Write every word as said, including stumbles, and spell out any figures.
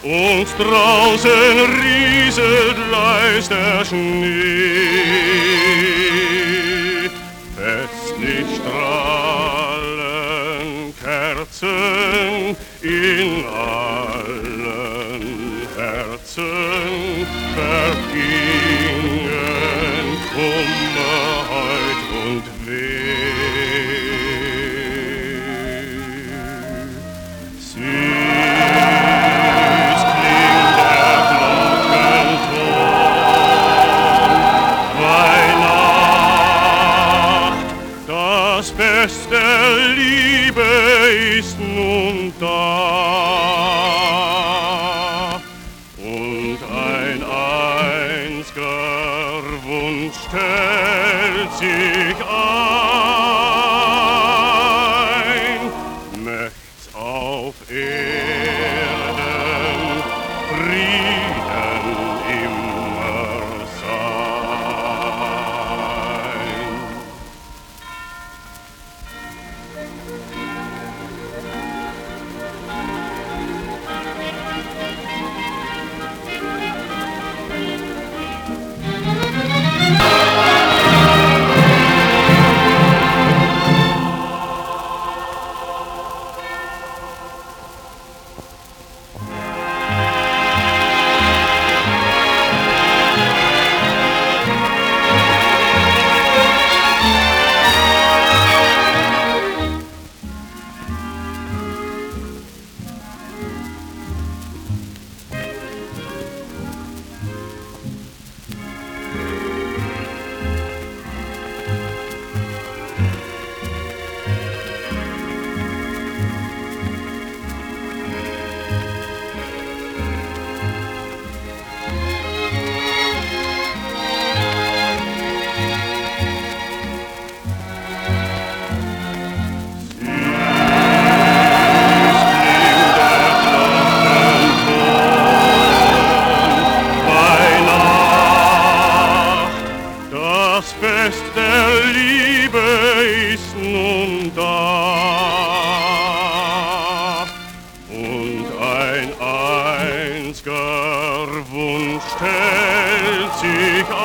und draußen rieselt leis der Schnee. Festlich strahlen Kerzen in allen Herzen, vergingen Kummerheit und Weh. Süß klingt der Glockenton, Weihnacht, das Fest der Liebe ist nun da. Und ein einziger Wunsch stellt sich ein, möcht's auf Erden Frieden immer sein. Das Fest der Liebe ist nun da und ein einziger Wunsch stellt sich